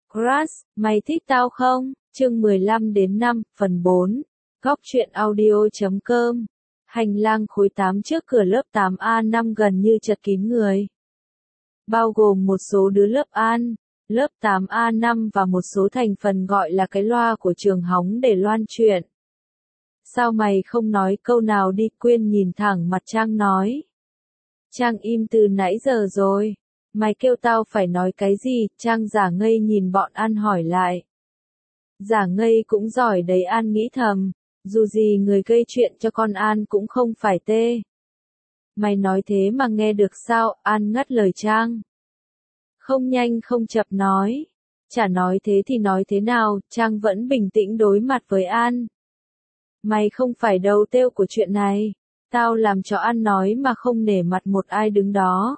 Crush, mày thích tao không? Chương 15-5, phần 4. Góc truyện audio.com. Hành lang khối 8 trước cửa lớp 8A5 gần như chật kín người. Bao gồm một số đứa lớp An, lớp 8A5 và một số thành phần gọi là cái loa của trường hóng để loan chuyện. Sao mày không nói câu nào đi? Quyên nhìn thẳng mặt Trang nói. Trang im từ nãy giờ rồi. Mày kêu tao phải nói cái gì? Trang giả ngây nhìn bọn An hỏi lại. Giả ngây cũng giỏi đấy, An nghĩ thầm. Dù gì người gây chuyện cho con An cũng không phải tê. Mày nói thế mà nghe được sao? An ngắt lời Trang. Không nhanh không chậm nói. Chả nói thế thì nói thế nào? Trang vẫn bình tĩnh đối mặt với An. Mày không phải đầu têu của chuyện này. Tao làm cho An nói mà không nể mặt một ai đứng đó.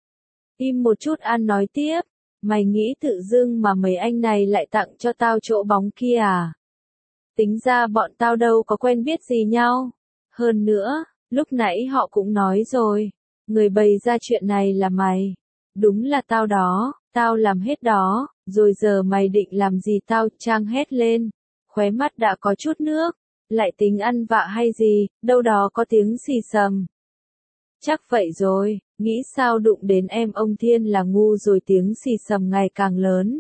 Im một chút, An nói tiếp. Mày nghĩ tự dưng mà mấy anh này lại tặng cho tao chỗ bóng kia à? Tính ra bọn tao đâu có quen biết gì nhau. Hơn nữa, lúc nãy họ cũng nói rồi. Người bày ra chuyện này là mày. Đúng là tao đó, tao làm hết đó. Rồi giờ mày định làm gì tao? Trang hét lên. Khóe mắt đã có chút nước. Lại tính ăn vạ hay gì? Đâu đó có tiếng xì xầm. Chắc vậy rồi, nghĩ sao đụng đến em ông Thiên là ngu rồi. Tiếng xì xầm ngày càng lớn.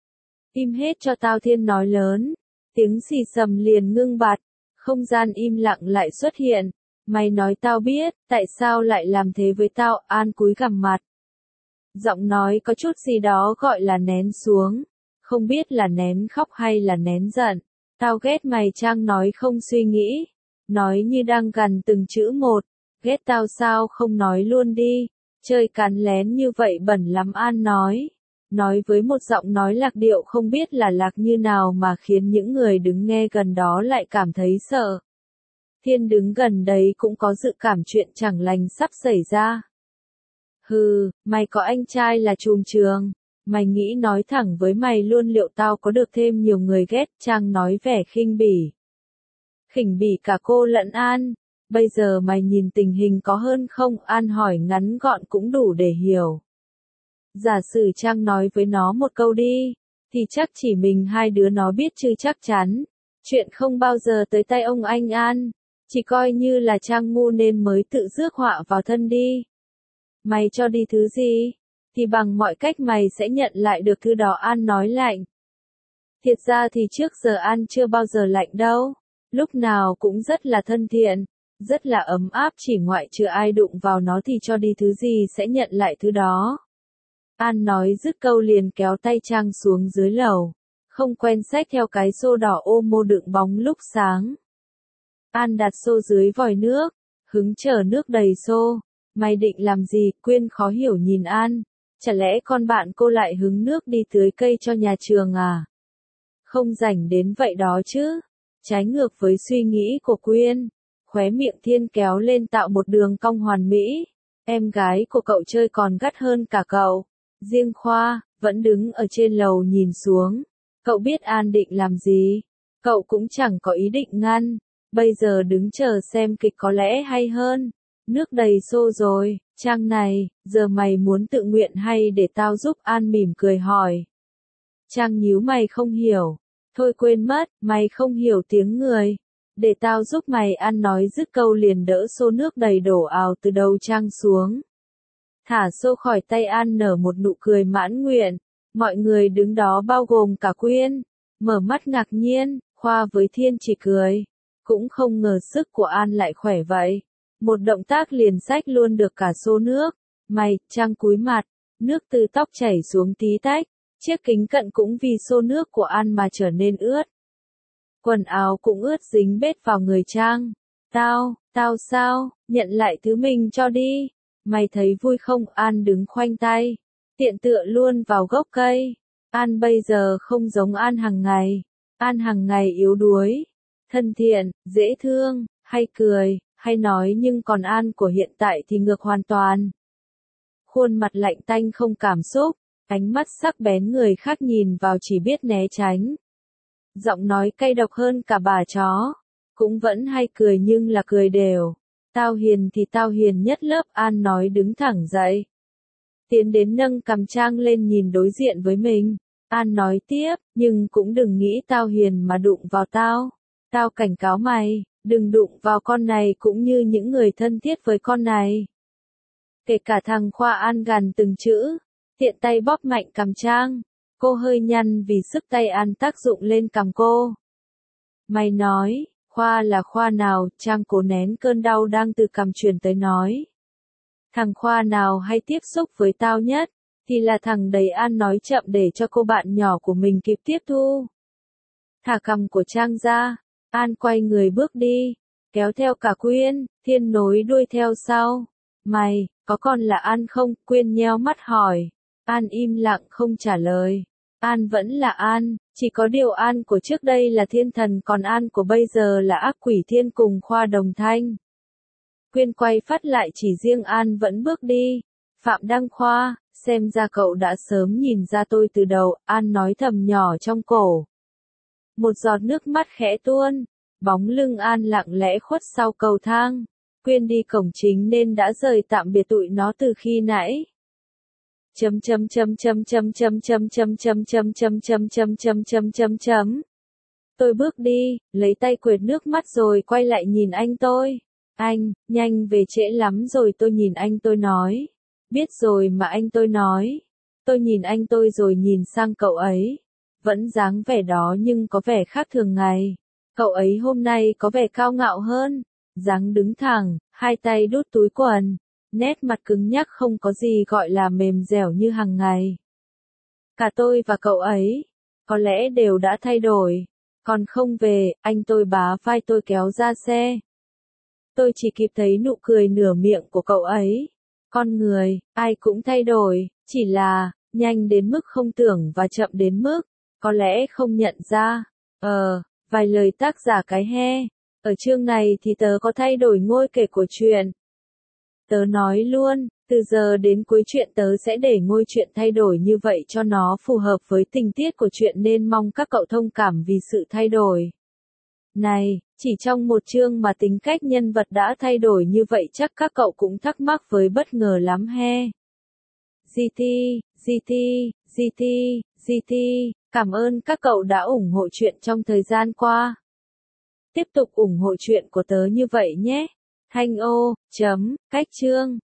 Im hết cho tao, Thiên nói lớn. Tiếng xì xầm liền ngưng bặt. Không gian im lặng lại xuất hiện. Mày nói tao biết, tại sao lại làm thế với tao? An cúi gằm mặt. Giọng nói có chút gì đó gọi là nén xuống. Không biết là nén khóc hay là nén giận. Tao ghét mày, Trang nói không suy nghĩ. Nói như đang gằn từng chữ một. Ghét tao sao không nói luôn đi. Chơi càn lén như vậy bẩn lắm, An nói. Nói với một giọng nói lạc điệu không biết là lạc như nào mà khiến những người đứng nghe gần đó lại cảm thấy sợ. Thiên đứng gần đấy cũng có dự cảm chuyện chẳng lành sắp xảy ra. Hừ, mày có anh trai là trùm trường. Mày nghĩ nói thẳng với mày luôn liệu tao có được thêm nhiều người ghét? Trang nói vẻ khinh bỉ. Khinh bỉ cả cô lẫn An. Bây giờ mày nhìn tình hình có hơn không? An hỏi ngắn gọn cũng đủ để hiểu. Giả sử Trang nói với nó một câu đi, thì chắc chỉ mình hai đứa nó biết chứ chắc chắn. Chuyện không bao giờ tới tay ông anh An. Chỉ coi như là Trang ngu nên mới tự rước họa vào thân đi. Mày cho đi thứ gì? Thì bằng mọi cách mày sẽ nhận lại được thứ đó, An nói lạnh. Thiệt ra thì trước giờ An chưa bao giờ lạnh đâu. Lúc nào cũng rất là thân thiện. Rất là ấm áp, chỉ ngoại trừ ai đụng vào nó thì cho đi thứ gì sẽ nhận lại thứ đó. An nói dứt câu liền kéo tay Trang xuống dưới lầu. Không quen xách theo cái xô đỏ ô mô đựng bóng lúc sáng. An đặt xô dưới vòi nước. Hứng chờ nước đầy xô. Mày định làm gì? Quyên khó hiểu nhìn An. Chả lẽ con bạn cô lại hứng nước đi tưới cây cho nhà trường à? Không rảnh đến vậy đó chứ. Trái ngược với suy nghĩ của Quyên. Khóe miệng Thiên kéo lên tạo một đường cong hoàn mỹ. Em gái của cậu chơi còn gắt hơn cả cậu. Riêng Khoa, vẫn đứng ở trên lầu nhìn xuống. Cậu biết An định làm gì. Cậu cũng chẳng có ý định ngăn. Bây giờ đứng chờ xem kịch có lẽ hay hơn. Nước đầy xô rồi, Trang này, giờ mày muốn tự nguyện hay để tao giúp? An mỉm cười hỏi. Trang nhíu mày không hiểu. Thôi quên mất, mày không hiểu tiếng người. Để tao giúp mày, An nói dứt câu liền đỡ xô nước đầy đổ ào từ đầu Trang xuống. Thả xô khỏi tay An nở một nụ cười mãn nguyện. Mọi người đứng đó bao gồm cả Quyên. Mở mắt ngạc nhiên, Khoa với Thiên chỉ cười. Cũng không ngờ sức của An lại khỏe vậy. Một động tác liền xách luôn được cả xô nước. Mày, Trang cúi mặt. Nước từ tóc chảy xuống tí tách. Chiếc kính cận cũng vì xô nước của An mà trở nên ướt. Quần áo cũng ướt dính bết vào người Trang. Tao sao? Nhận lại thứ mình cho đi. Mày thấy vui không? An đứng khoanh tay. Tiện tựa luôn vào gốc cây. An bây giờ không giống An hàng ngày. An hàng ngày yếu đuối. Thân thiện, dễ thương, hay cười, hay nói, nhưng còn An của hiện tại thì ngược hoàn toàn. Khuôn mặt lạnh tanh không cảm xúc. Ánh mắt sắc bén người khác nhìn vào chỉ biết né tránh. Giọng nói cay độc hơn cả bà chó. Cũng vẫn hay cười nhưng là cười đều. Tao hiền thì tao hiền nhất lớp, An nói đứng thẳng dậy. Tiến đến nâng cằm Trang lên nhìn đối diện với mình. An nói tiếp, nhưng cũng đừng nghĩ tao hiền mà đụng vào tao. Tao cảnh cáo mày, đừng đụng vào con này cũng như những người thân thiết với con này. Kể cả thằng Khoa. An gằn từng chữ, tiện tay bóp mạnh cằm Trang. Cô hơi nhăn vì sức tay An tác dụng lên cằm cô. Mày nói, Khoa là Khoa nào? Trang cố nén cơn đau đang từ cằm truyền tới nói. Thằng Khoa nào hay tiếp xúc với tao nhất, thì là thằng đấy. An nói chậm để cho cô bạn nhỏ của mình kịp tiếp thu. Thả cằm của Trang ra, An quay người bước đi, kéo theo cả Quyên, Thiên nối đuôi theo sau. Mày, có còn là An không? Quyên nheo mắt hỏi. An im lặng không trả lời. An vẫn là An, chỉ có điều An của trước đây là thiên thần, còn An của bây giờ là ác quỷ thiên cùng Khoa đồng thanh. Quyên quay phát lại chỉ riêng An vẫn bước đi. Phạm Đăng Khoa, xem ra cậu đã sớm nhìn ra tôi từ đầu, An nói thầm nhỏ trong cổ. Một giọt nước mắt khẽ tuôn, bóng lưng An lặng lẽ khuất sau cầu thang. Quyên đi cổng chính nên đã rời tạm biệt tụi nó từ khi nãy. Tôi bước đi, lấy tay quệt nước mắt rồi quay lại nhìn anh tôi. Anh, nhanh về trễ lắm rồi. Tôi nhìn anh tôi nói. Biết rồi mà anh tôi nói. Tôi nhìn anh tôi rồi nhìn sang cậu ấy. Vẫn dáng vẻ đó nhưng có vẻ khác thường ngày. Cậu ấy hôm nay có vẻ cao ngạo hơn. Dáng đứng thẳng, hai tay đút túi quần. Nét mặt cứng nhắc không có gì gọi là mềm dẻo như hàng ngày. Cả tôi và cậu ấy, có lẽ đều đã thay đổi. Còn không về, anh tôi bá vai tôi kéo ra xe. Tôi chỉ kịp thấy nụ cười nửa miệng của cậu ấy. Con người, ai cũng thay đổi, chỉ là, nhanh đến mức không tưởng và chậm đến mức, có lẽ không nhận ra. Vài lời tác giả cái he. Ở chương này thì tớ có thay đổi ngôi kể của chuyện. Tớ nói luôn, từ giờ đến cuối chuyện tớ sẽ để ngôi chuyện thay đổi như vậy cho nó phù hợp với tình tiết của chuyện, nên mong các cậu thông cảm vì sự thay đổi này. Chỉ trong một chương mà tính cách nhân vật đã thay đổi như vậy, chắc các cậu cũng thắc mắc với bất ngờ lắm he. GT, cảm ơn các cậu đã ủng hộ chuyện trong thời gian qua. Tiếp tục ủng hộ chuyện của tớ như vậy nhé. Thanh ô, cách chương.